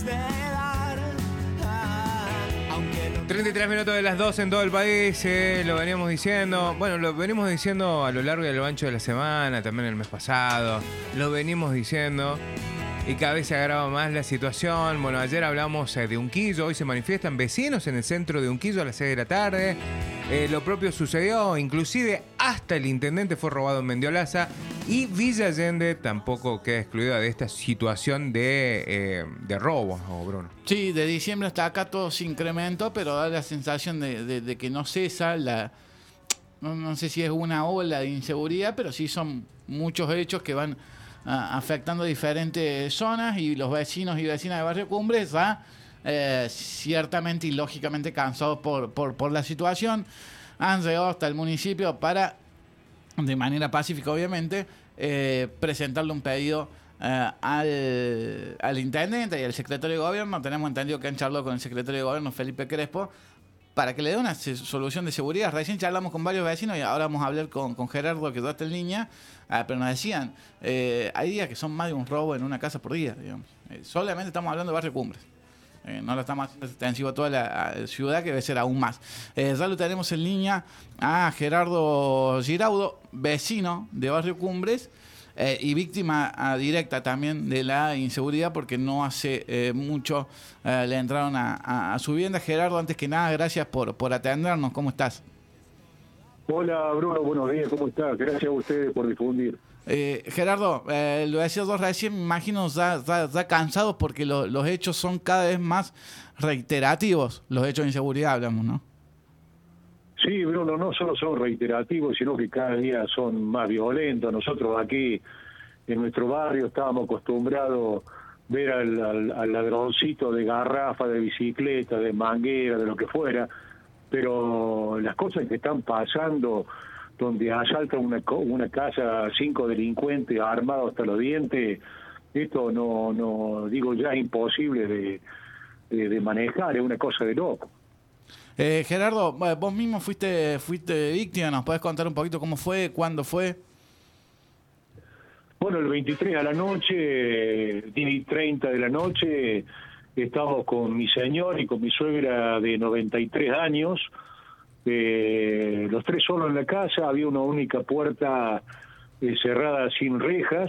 de dar. 33 minutos de las 2 en todo el país, lo veníamos diciendo, bueno, lo venimos diciendo a lo largo y a lo ancho de la semana, también el mes pasado, lo venimos diciendo y cada vez se agrava más la situación. Bueno, ayer hablamos de Unquillo, hoy se manifiestan vecinos en el centro de Unquillo a las 6 de la tarde, lo propio sucedió, inclusive hasta el intendente fue robado en Mendiolaza y Villa Allende tampoco queda excluida de esta situación de robos, ¿no, Bruno? Sí, de diciembre hasta acá todo se incrementó, pero da la sensación de que no cesa no sé si es una ola de inseguridad, pero sí son muchos hechos que van afectando diferentes zonas y los vecinos y vecinas de Barrio Cumbres ya ciertamente y lógicamente cansados por la situación, han llegado hasta el municipio para, de manera pacífica obviamente, presentarle un pedido al intendente y al secretario de gobierno. Tenemos entendido que han charlado con el secretario de gobierno, Felipe Crespo, para que le dé una solución de seguridad. Recién charlamos con varios vecinos y ahora vamos a hablar con Gerardo, que está en línea, pero nos decían, hay días que son más de un robo en una casa por día, digamos. Solamente estamos hablando de Barrio Cumbres. No lo estamos haciendo extensivo a toda la ciudad, que debe ser aún más. Ya lo tenemos en línea a Gerardo Giraudo, vecino de Barrio Cumbres, y víctima directa también de la inseguridad, porque no hace mucho le entraron a su vivienda. Gerardo, antes que nada, gracias por atendernos. ¿Cómo estás? Hola Bruno, buenos días, ¿cómo estás? Gracias a ustedes por difundir. Gerardo, lo decías vos recién, me imagino ya cansados porque los hechos son cada vez más reiterativos, los hechos de inseguridad hablamos, ¿no? Sí, Bruno, no solo son reiterativos, sino que cada día son más violentos. Nosotros aquí en nuestro barrio estábamos acostumbrados a ver al ladroncito de garrafa, de bicicleta, de manguera, de lo que fuera, pero las cosas que están pasando, donde asaltan una casa 5 delincuentes armados hasta los dientes, esto no digo ya es imposible de manejar, es una cosa de loco. Gerardo, vos mismo fuiste víctima, ¿nos podés contar un poquito cómo fue, cuándo fue? Bueno, el 23 a la noche, 10:30 de la noche, estábamos con mi señor y con mi suegra de 93 años, los tres solos en la casa, había una única puerta cerrada sin rejas,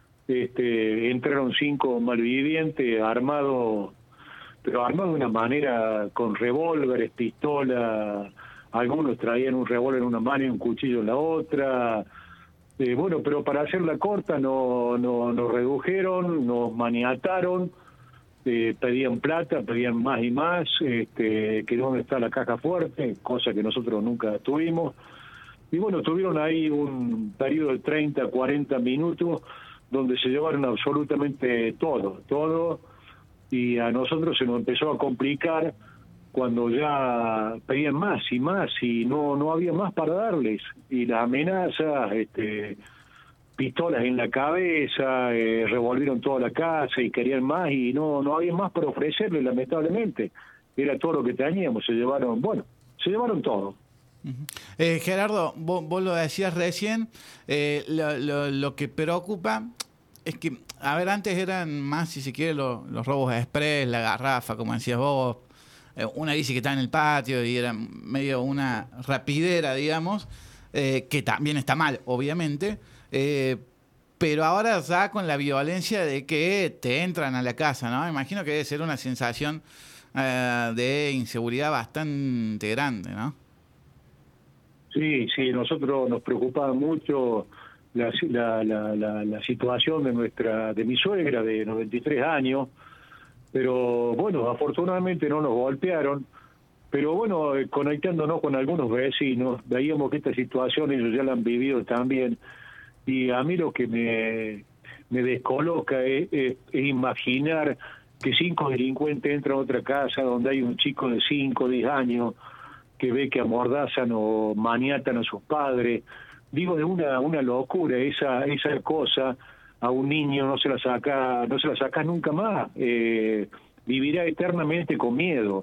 entraron 5 malvivientes armados, pero armados de una manera con revólveres, pistola, algunos traían un revólver en una mano y un cuchillo en la otra. Bueno, pero para hacerla corta nos redujeron, nos maniataron, pedían plata, pedían más y más, que dónde está la caja fuerte, cosa que nosotros nunca tuvimos. Y bueno, tuvieron ahí un periodo de 30, 40 minutos donde se llevaron absolutamente todo, y a nosotros se nos empezó a complicar cuando ya pedían más y más y no había más para darles, y las amenazas, pistolas en la cabeza, revolvieron toda la casa y querían más y no había más para ofrecerles, lamentablemente. Era todo lo que teníamos, se llevaron todo. Gerardo, vos lo decías recién, lo que preocupa es que, a ver, antes eran más, si se quiere, los robos express, la garrafa, como decías vos, una bici que estaba en el patio y era medio una rapidera, digamos, que también está mal, obviamente, pero ahora ya con la violencia de que te entran a la casa, ¿no? Imagino que debe ser una sensación de inseguridad bastante grande, ¿no? Sí, nosotros nos preocupaba mucho la situación de mi suegra de 93 años, pero bueno, afortunadamente no nos golpearon, pero bueno, conectándonos con algunos vecinos, veíamos que esta situación ellos ya la han vivido también, y a mí lo que me descoloca es imaginar que 5 delincuentes entran a otra casa donde hay un chico de 5 o 10 años que ve que amordazan o maniatan a sus padres. Digo, de una locura esa cosa. A un niño no se la saca nunca más, vivirá eternamente con miedo.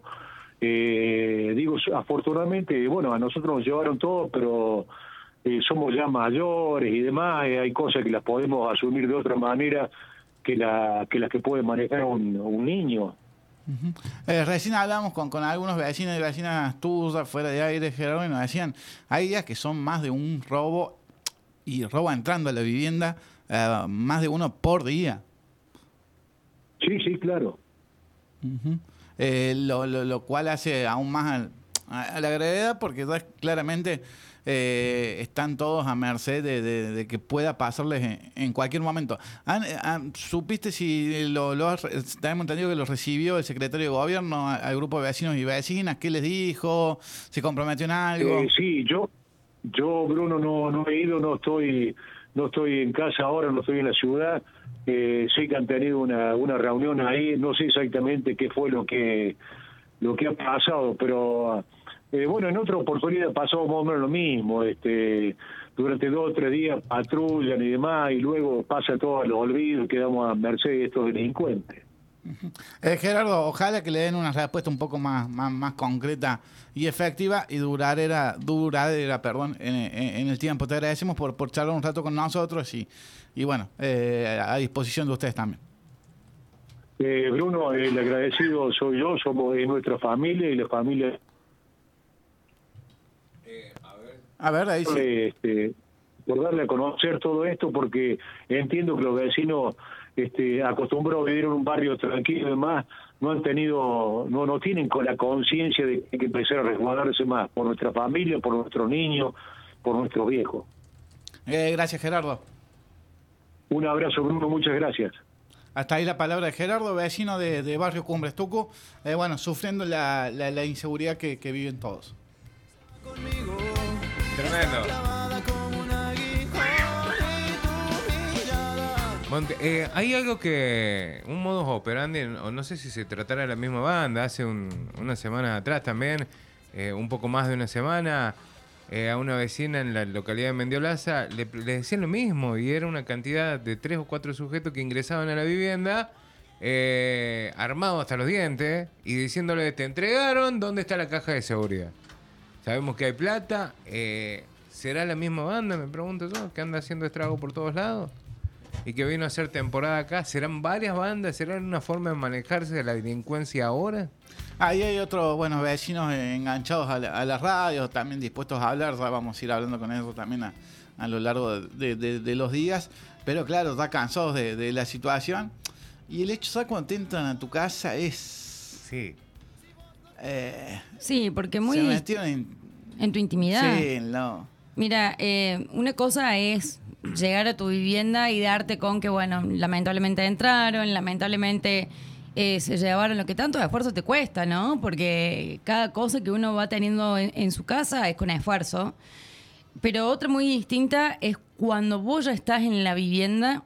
Digo, afortunadamente, bueno, a nosotros nos llevaron todo, pero somos ya mayores y demás, hay cosas que las podemos asumir de otra manera que las que puede manejar un niño. Recién hablamos con algunos vecinos y vecinas tuyas fuera de aire, Gerardo, y nos decían, hay días que son más de un robo, y robo entrando a la vivienda, más de uno por día. Sí, claro. Lo cual hace aún más a la gravedad, porque claramente están todos a merced de que pueda pasarles en cualquier momento. ¿Supiste si tenemos entendido que lo recibió el secretario de gobierno al grupo de vecinos y vecinas? ¿Qué les dijo? ¿Se comprometió en algo? Sí, yo Bruno no he ido, no estoy en casa ahora, no estoy en la ciudad. Sé que han tenido una reunión ahí, no sé exactamente qué fue lo que ha pasado, pero bueno, en otra oportunidad pasó más o menos lo mismo. Durante 2 o 3 días patrullan y demás, y luego pasa todo al olvido y quedamos a merced de estos delincuentes. Gerardo, ojalá que le den una respuesta un poco más concreta y efectiva y duradera en el tiempo. Te agradecemos por charlar un rato con nosotros y bueno, a disposición de ustedes también. Bruno, el agradecido soy yo, somos nuestra familia y la familia. A ver, ahí sí. Por darle a conocer todo esto, porque entiendo que los vecinos acostumbrados a vivir en un barrio tranquilo y demás, no tienen con la conciencia de que hay que empezar a resguardarse más por nuestra familia, por nuestros niños, por nuestros viejos. Gracias, Gerardo. Un abrazo, Bruno, muchas gracias. Hasta ahí la palabra de Gerardo, vecino de Barrio Cumbres Tucu, sufriendo la inseguridad que viven todos. Tremendo. Hay algo un modus operandi, o no sé si se tratara de la misma banda, hace unas semanas atrás también, un poco más de una semana, a una vecina en la localidad de Mendiolaza le decían lo mismo, y era una cantidad de 3 o 4 sujetos que ingresaban a la vivienda armados hasta los dientes y diciéndole: te entregaron, ¿dónde está la caja de seguridad? Sabemos que hay plata. ¿Será la misma banda, me pregunto yo, que anda haciendo estrago por todos lados y que vino a hacer temporada acá? ¿Serán varias bandas? ¿Será una forma de manejarse de la delincuencia ahora? Ahí hay otros vecinos enganchados a las radios, también dispuestos a hablar. Ya vamos a ir hablando con ellos también a lo largo de los días. Pero claro, está cansados de la situación. Y el hecho, ¿sabes? Cuando te entran a tu casa es... Sí. Sí, porque muy... Se metieron en tu intimidad. Sí, no. Mira, una cosa es llegar a tu vivienda y darte con que, bueno, lamentablemente entraron, lamentablemente se llevaron lo que tanto esfuerzo te cuesta, ¿no? Porque cada cosa que uno va teniendo en su casa es con esfuerzo. Pero otra muy distinta es cuando vos ya estás en la vivienda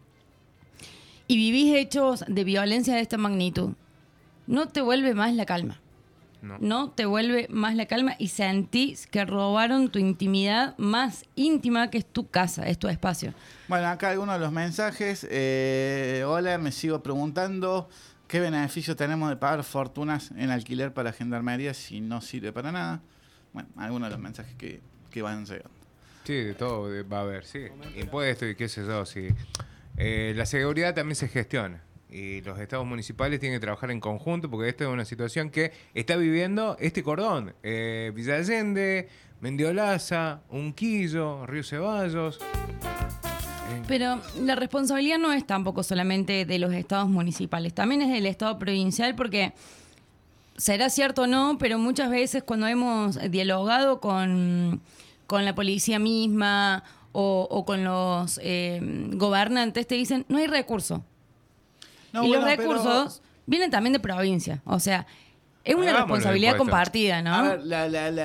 y vivís hechos de violencia de esta magnitud. No te vuelve más la calma. No te vuelve más la calma y sentís que robaron tu intimidad más íntima, que es tu casa, es tu espacio. Bueno, acá algunos de los mensajes. Hola, me sigo preguntando qué beneficio tenemos de pagar fortunas en alquiler para gendarmería si no sirve para nada. Bueno, algunos de los mensajes que van llegando. Sí, de todo va a haber, sí. Impuestos y qué sé yo, sí. La seguridad también se gestiona. Y los estados municipales tienen que trabajar en conjunto, porque esta es una situación que está viviendo este cordón. Villa Allende, Mendiolaza, Unquillo, Río Ceballos. Pero la responsabilidad no es tampoco solamente de los estados municipales, también es del estado provincial, porque será cierto o no, pero muchas veces cuando hemos dialogado con la policía misma o con los gobernantes, te dicen, no hay recursos. No, y los recursos vienen también de provincia. O sea, es una responsabilidad compartida, ¿no? A ver,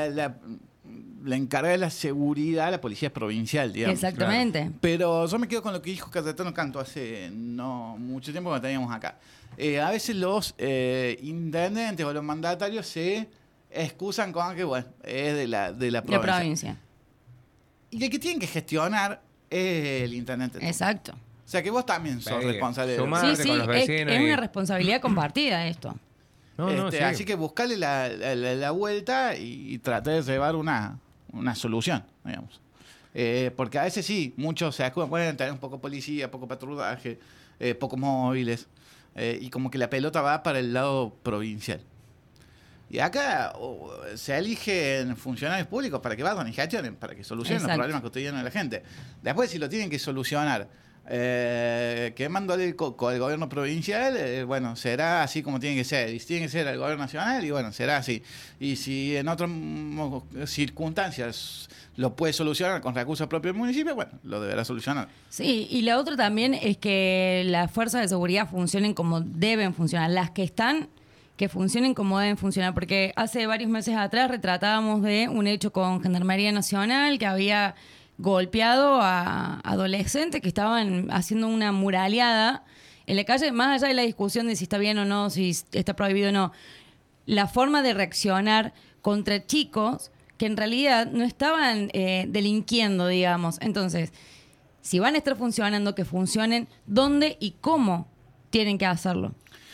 la encargada de la seguridad, la policía es provincial, digamos. Exactamente. Claro. Pero yo me quedo con lo que dijo Cayetano Canto hace no mucho tiempo que teníamos acá. A veces los intendentes o los mandatarios se excusan con que, bueno, es de la provincia. Y el que tienen que gestionar es el intendente. Exacto. O sea, que vos también sos responsable de sí, con los vecinos. Es una responsabilidad compartida esto. Sí. Así que buscarle la vuelta y tratar de llevar una solución, digamos. Porque a veces sí, muchos se acuerdan, pueden tener un poco policía, poco patrullaje, pocos móviles, y como que la pelota va para el lado provincial. Y acá se eligen funcionarios públicos para que vayan y gestionen, para que solucionen los problemas cotidianos de la gente. Después, si lo tienen que solucionar quemándole el coco al gobierno provincial, bueno, será así como tiene que ser. Y si tiene que ser al gobierno nacional, y bueno, será así. Y si en otras circunstancias lo puede solucionar con recursos propios del municipio, bueno, lo deberá solucionar. Sí, y la otra también es que las fuerzas de seguridad funcionen como deben funcionar. Las que están, que funcionen como deben funcionar. Porque hace varios meses atrás retratábamos de un hecho con Gendarmería Nacional que había golpeado a adolescentes que estaban haciendo una muraleada en la calle, más allá de la discusión de si está bien o no, si está prohibido o no. La forma de reaccionar contra chicos que en realidad no estaban delinquiendo, digamos. Entonces, si van a estar funcionando, que funcionen dónde y cómo tienen que hacerlo.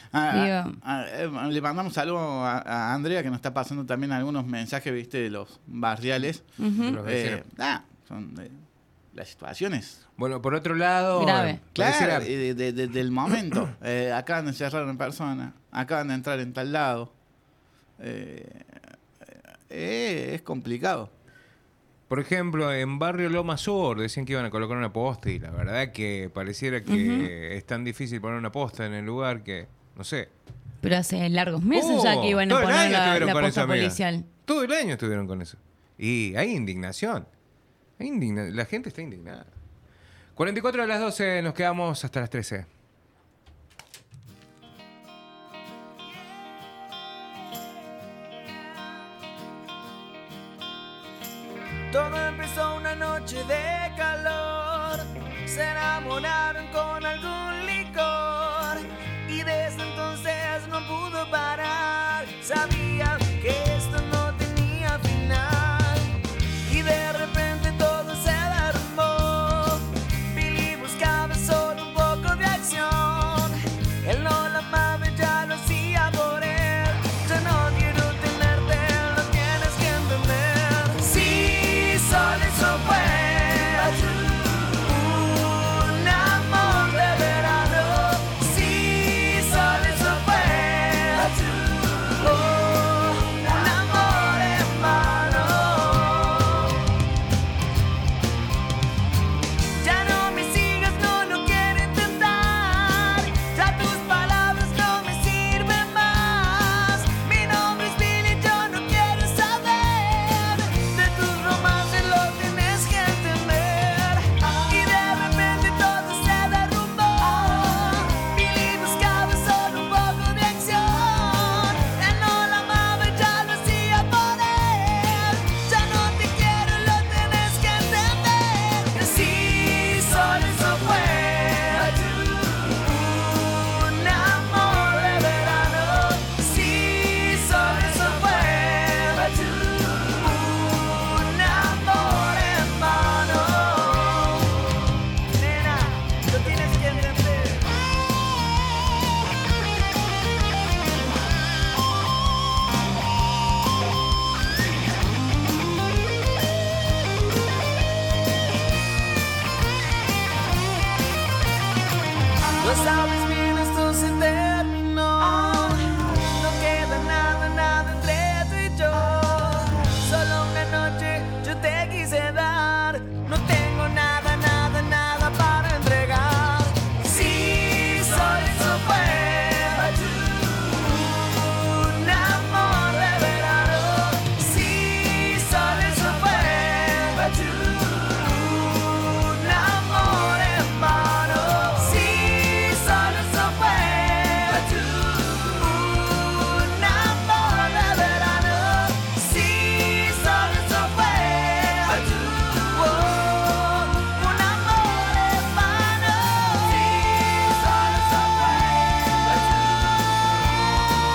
Le mandamos saludo a Andrea, que nos está pasando también algunos mensajes, viste, de los barriales. Son las situaciones. Bueno, por otro lado, grave. Claro, del momento. Acaban de encerrar a una persona, acaban de entrar en tal lado. Es complicado. Por ejemplo, en Barrio Loma Sur decían que iban a colocar una posta y la verdad que pareciera que es tan difícil poner una posta en el lugar que, no sé. Pero hace largos meses ya que iban a poner la posta policial. Todo el año estuvieron con eso. Y hay indignación. La gente está indignada. 44 a las 12, nos quedamos hasta las 13. Todo empezó una noche de calor. Se enamoraron con algún